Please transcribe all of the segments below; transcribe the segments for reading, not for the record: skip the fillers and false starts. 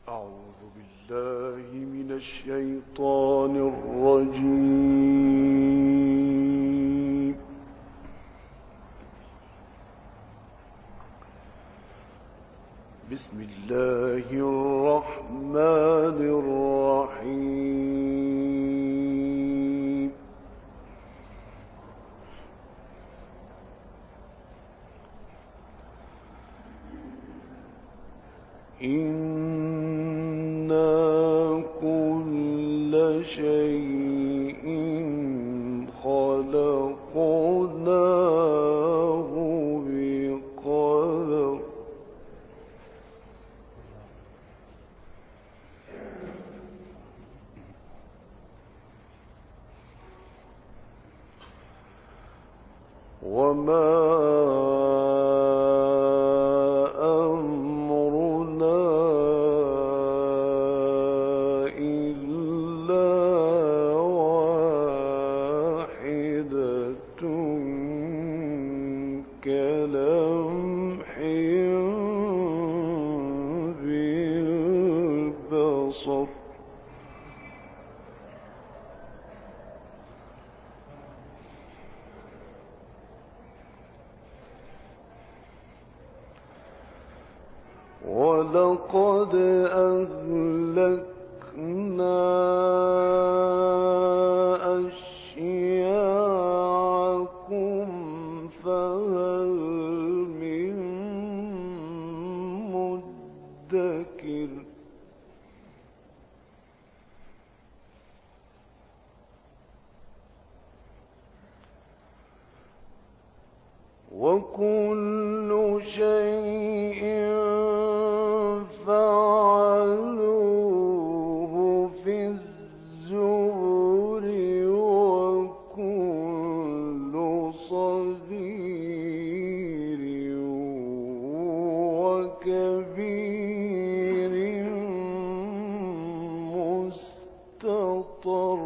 أعوذ بالله من الشيطان الرجيم. بسم الله الرحمن الرحيم. إنا كل شيء خلقناه بقدر. وما أمرنا إلا واحدة كلمح بالبصر. ولقد أهلكنا أشياعكم فهل من مدكر. وكل شيء فعلوه في الزبر. وكل صغير وكبير مستطر.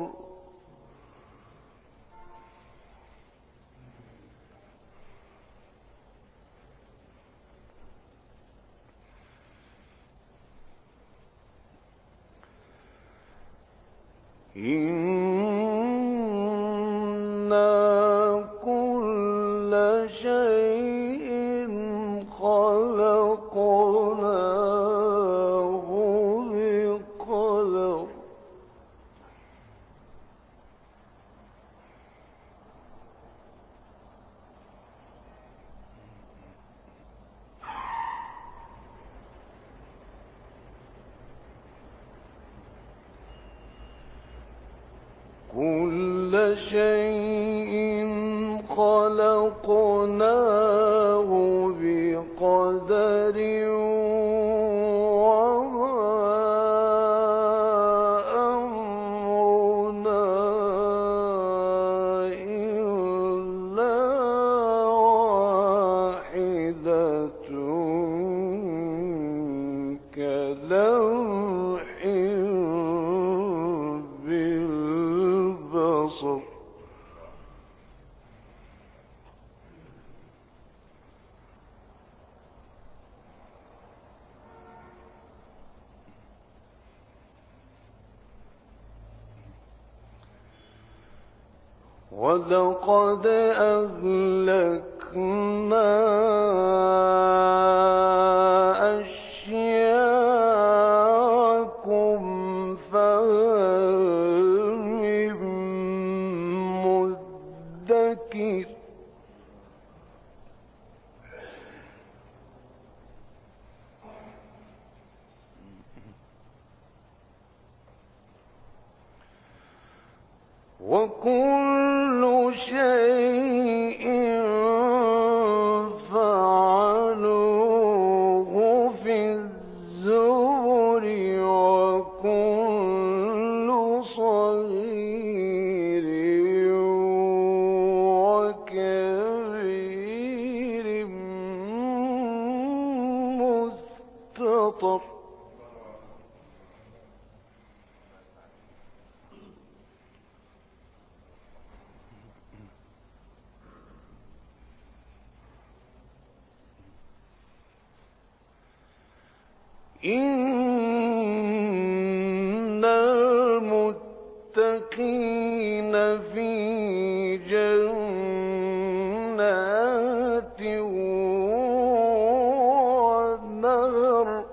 إنا كل شيء خلقناه بقدر. كل شيء خلقناه بقدر. وما أمرنا إلا واحدة كلمح بالبصر. ولقد أهلكنا أشياعكم فهل من مدكر. وكل شيء فعلوه في الزبر. وكل صغير وكبير مستطر. إنا في جنات ونهر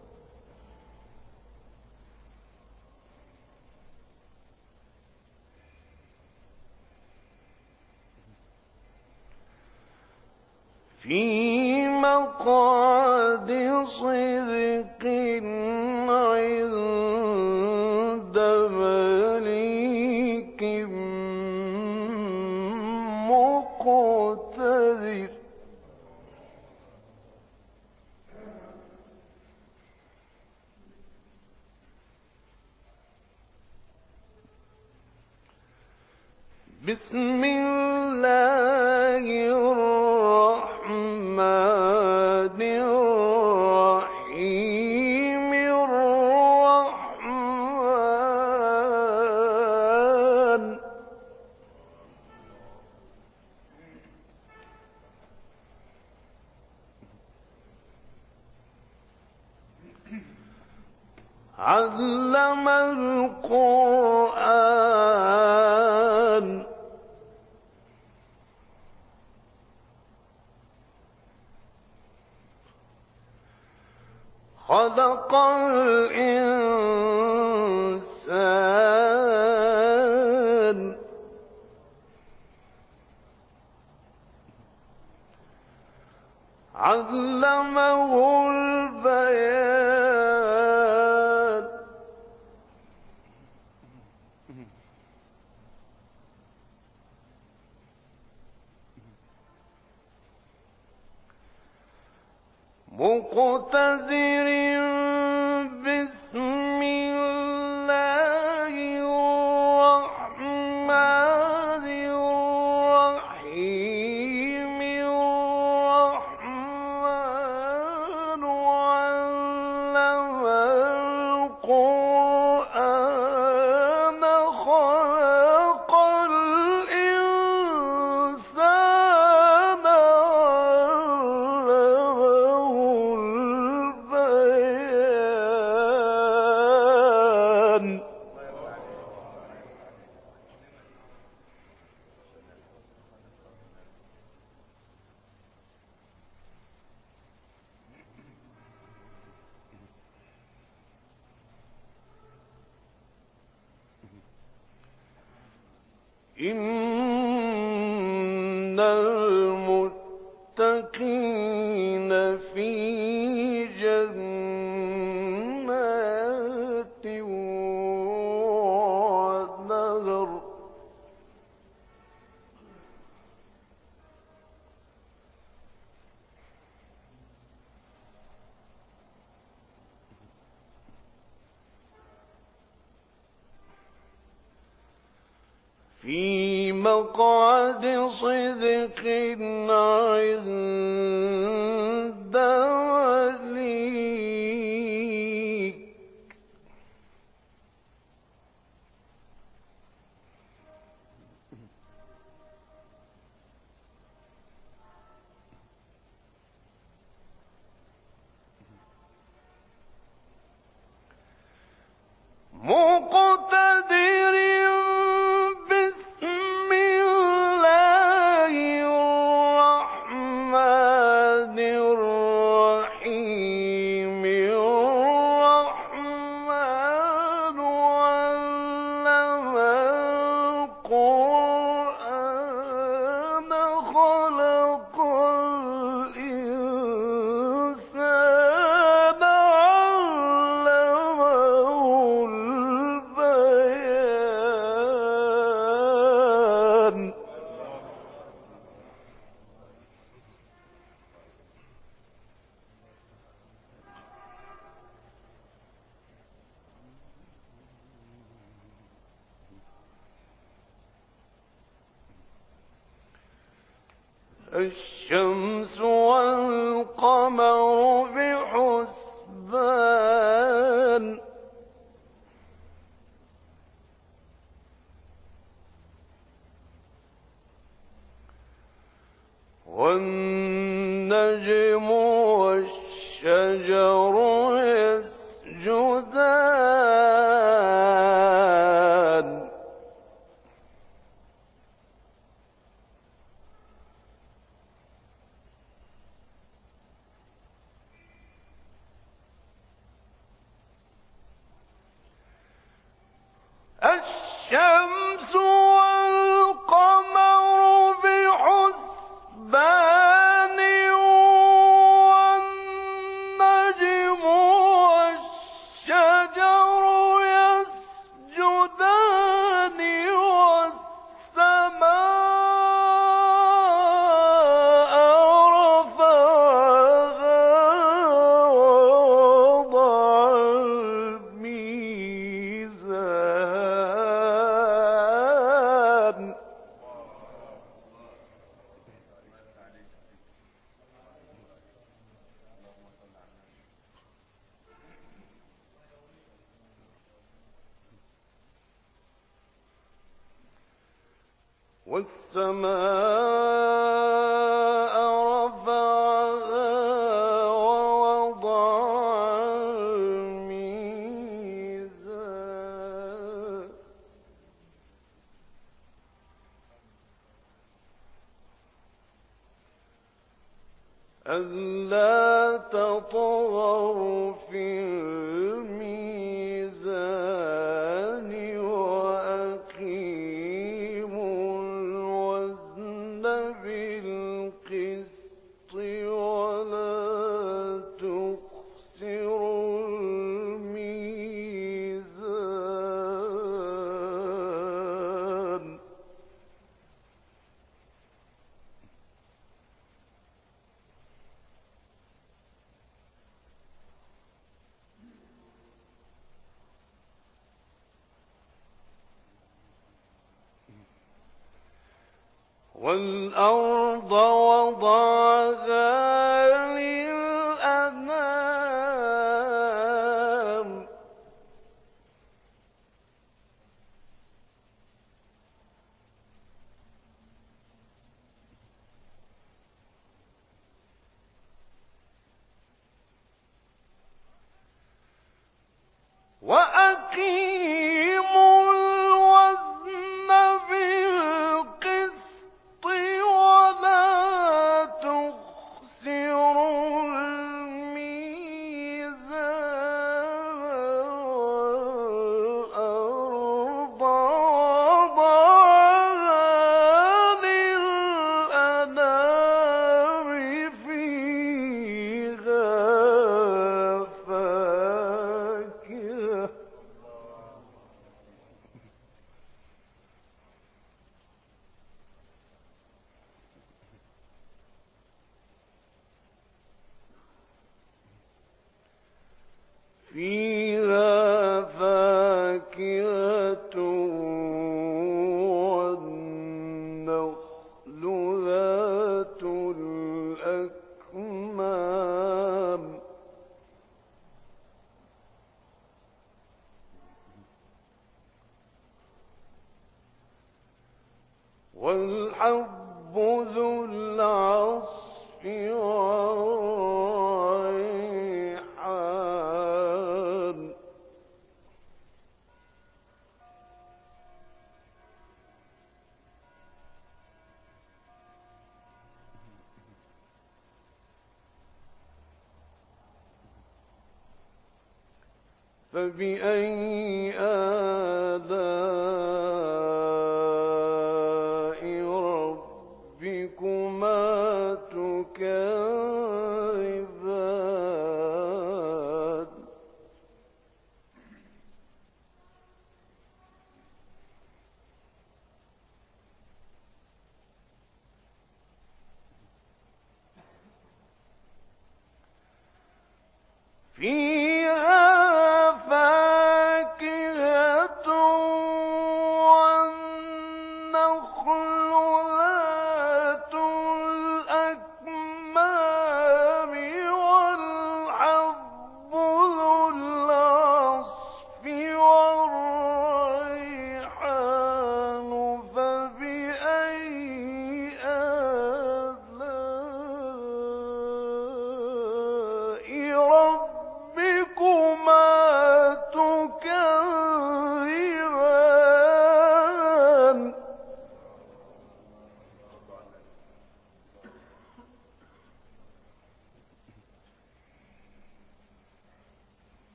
في مقعد صدق عند مليك مقتدر. بسم الله الرحمن الرحيم. الرحمن علم القرآن خلق الإنسان علمه البيان. مقتدر بسم الله الرحمن الرحيم. الرحمن علم القرآن خلق الإنسان علمه البيان. إن المتقين في جنات ونهر في مقعد صدق عند مليك مقتدر بسم الله الرحمن الرحيم. الرحمن علم القرآن خلق الإنسان علمه البيان. الشمس والقمر بحسبان والنجم والشجر يسجدان والشمس والقمر بحسبان والنجم والشجر يسجدان والسماء رفعها ووضع الميزان والسماء رفعها ووضع الميزان ألا تطغوا في الميزان وأقيموا الوزن بالقسط ولا تخسروا الميزان والأرض وضعها للأنام وأقيموا الوزن بالقسط ولا تخسروا الميزان والأرض وضعها للأنام فيها فاكهة والنخل ذات الأكمام والحب ذو العصف والريحان فبأي آلاء ربكما تكذبان فيها فاكهة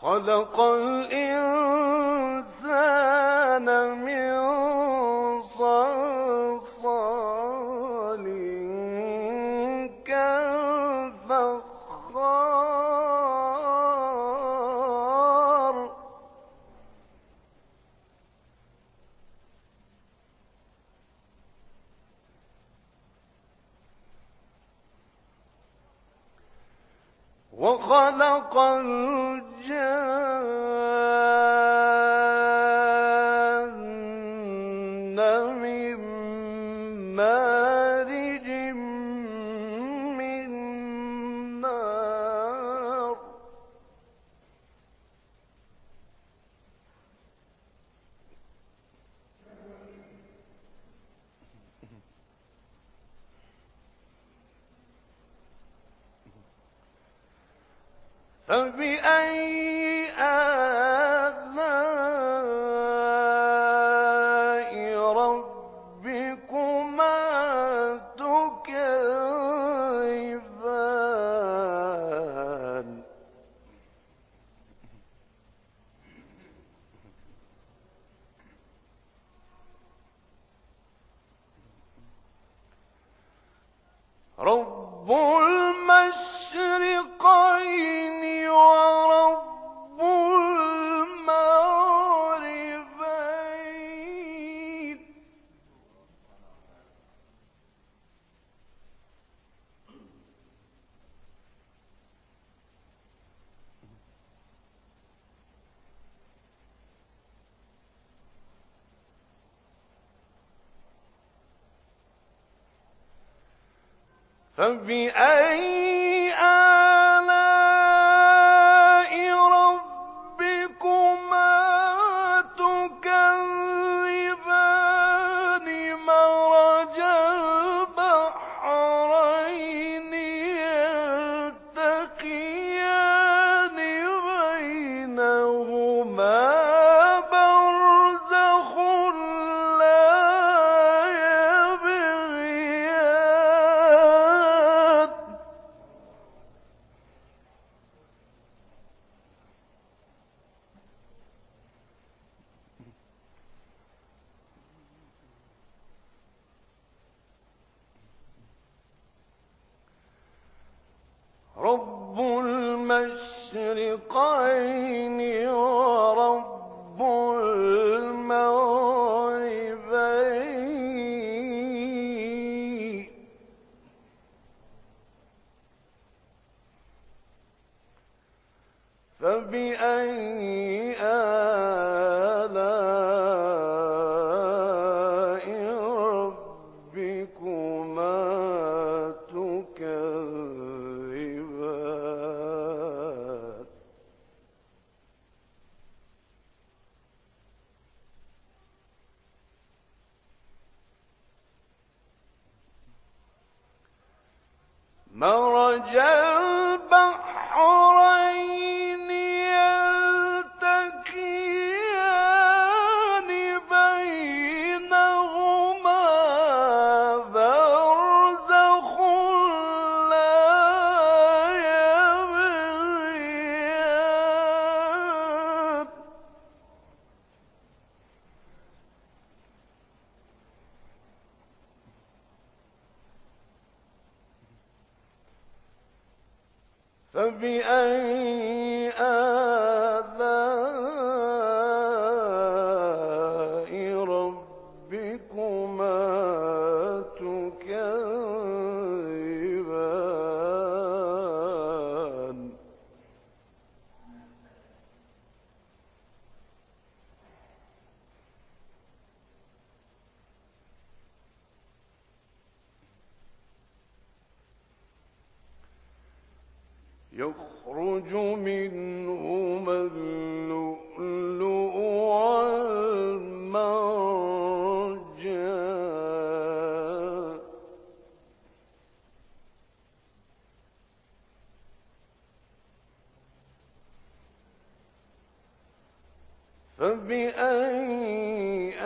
خلق الإنسان من صلصال كالفخار وخلق الجان من مارج من نار فبأي آلاء ربكما تكذبان رب المشرقين ورب المغربين فبأي آلاء ربكما تكذبان مرج البحرين يلتقيان بينهما برزخ لا يبغيان رب المشرقين ورب المغربين فبأي آلاء ربكما تكذبان مرج البحرين يلتقيان بينهما برزخ لا يبغيان فبأي آلاء ربكما تكذبان يخرج منهما اللؤلؤ والمرجان فبأي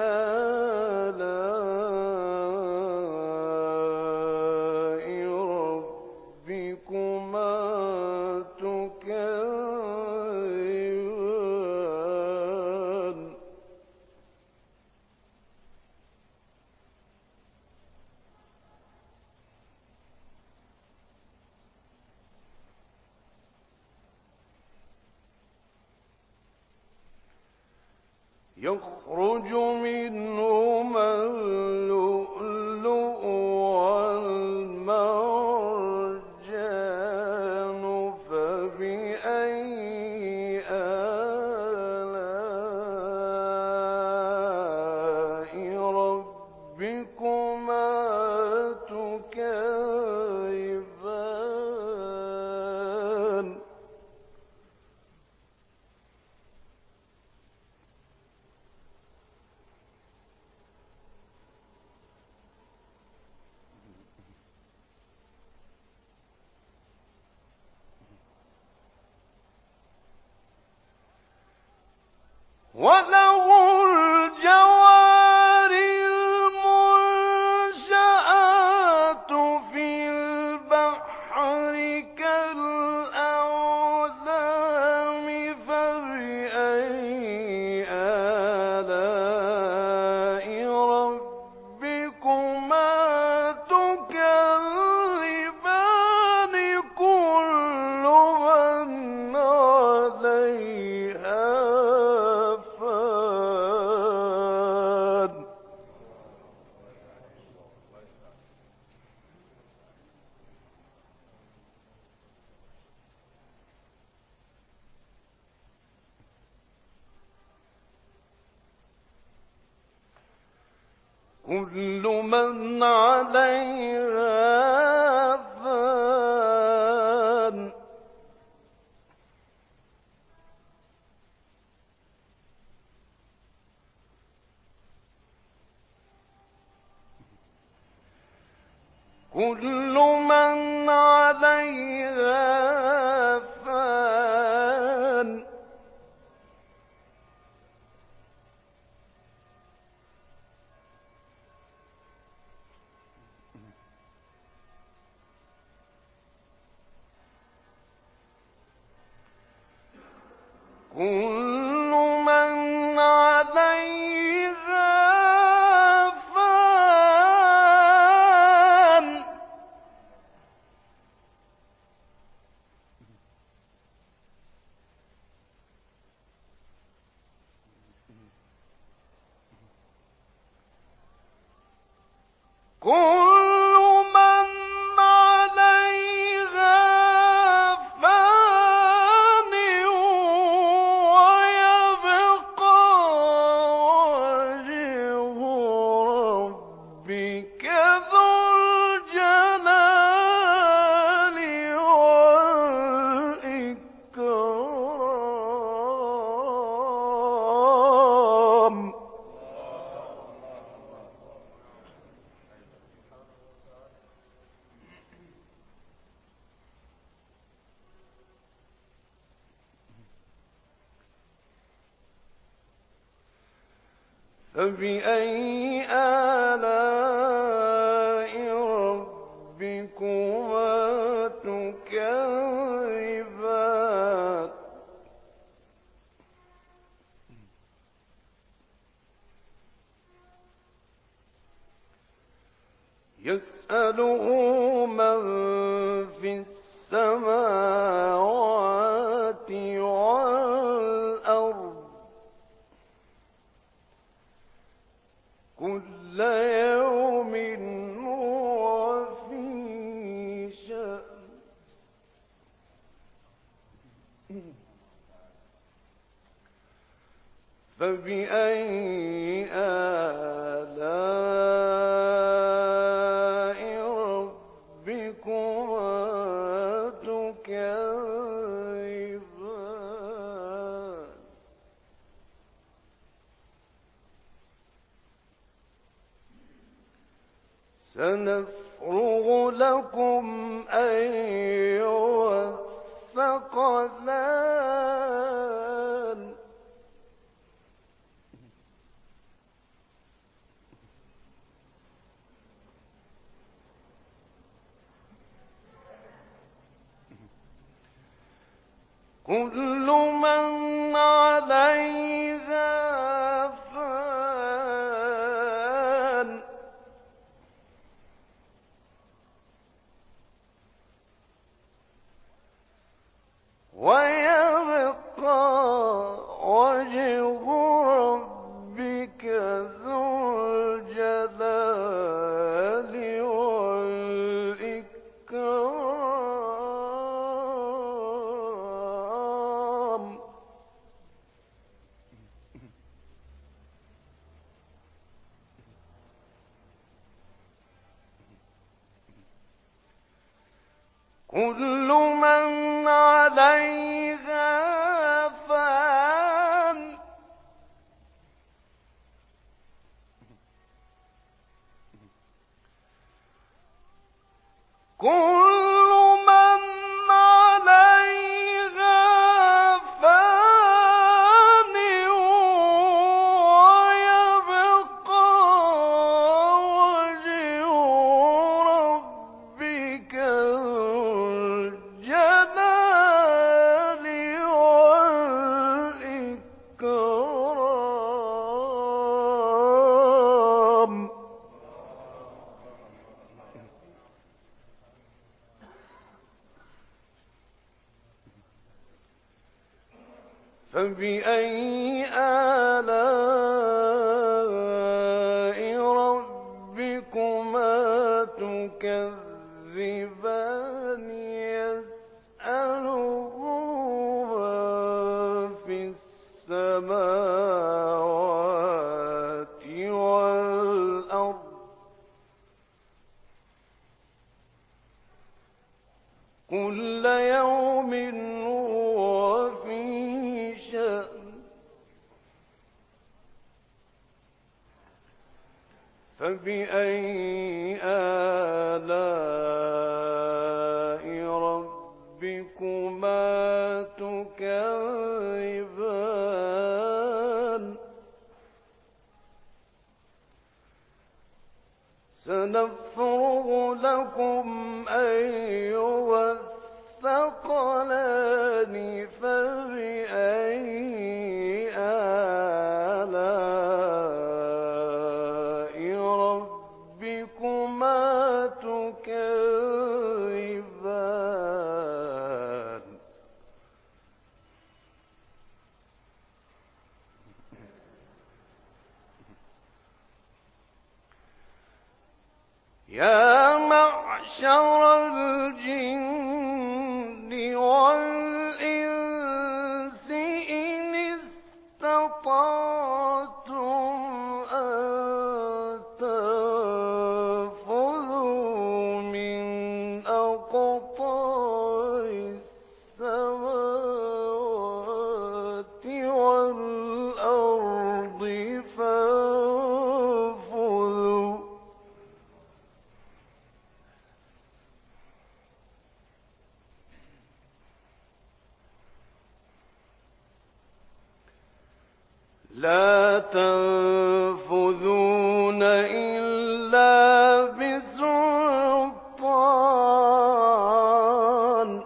آلاء ربكما تكذبان يخرج منهما اللؤلؤ والمرجان فبأي آلاء ربكما تكذبان وله الجوار المنشآت في البحر كالأعلام فبأي آلاء ربكما تكذبان كل من عليها كل من عليها فان كل من عليها فان كل من عليها فان كل من عليها فان ويبقى وجه ربك ذو الجلال والإكرام فبأي آلاء ربكما تكذبان يسأله من في السماوات والأرض كل يوم هو في شأن فبأي آلاء ربكما تكذبان سنفرغ لكم أيها الثقلان كل من عليها فان ويبقى وجه كل من عليها فان كل من عليها فان ويبقى وجه ربك الجلال والإكرام. فبأي آلاء ربكما تكذبان يسأله من في السماوات والأرض كل يوم هو في شأن. فبأي آلاء ربكما تكذبان سنفرغ لكم أيها الثقلان. فبأي آلاء ربكما تكذبان. يا معشر الجن والإنس إن استطعتم أن تنفذوا من أقطار السماوات والأرض فانفذوا. لا تنفذون إلا بسلطان.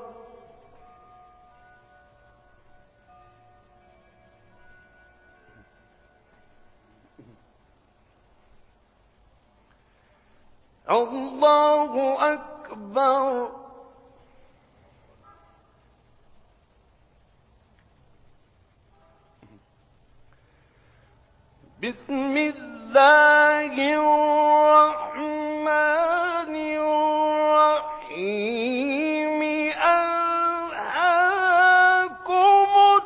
الله أكبر. بسم الله الرحمن الرحيم. ألهاكم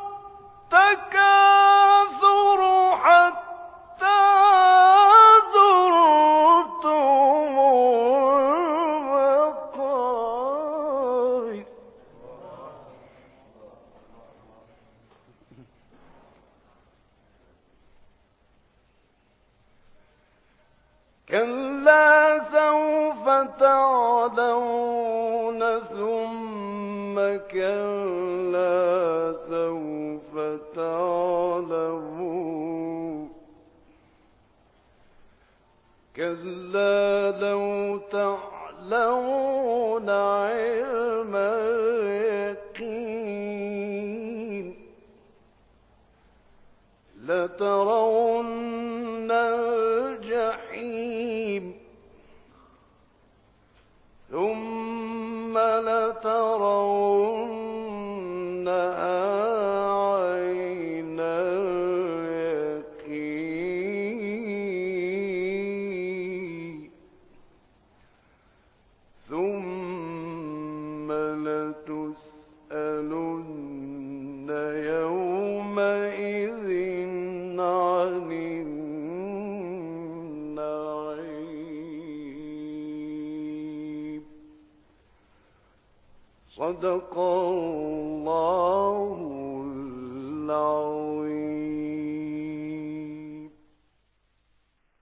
التكاثر حتى زرتم المقابر. كلا سوف تعلمون ثم كلا سوف تعلمون. كلا لو تعلمون علم اليقين لترون الجحيم ثم لترونها عين اليقين ثم لتسألن يومئذ عن النعيم. صدق الله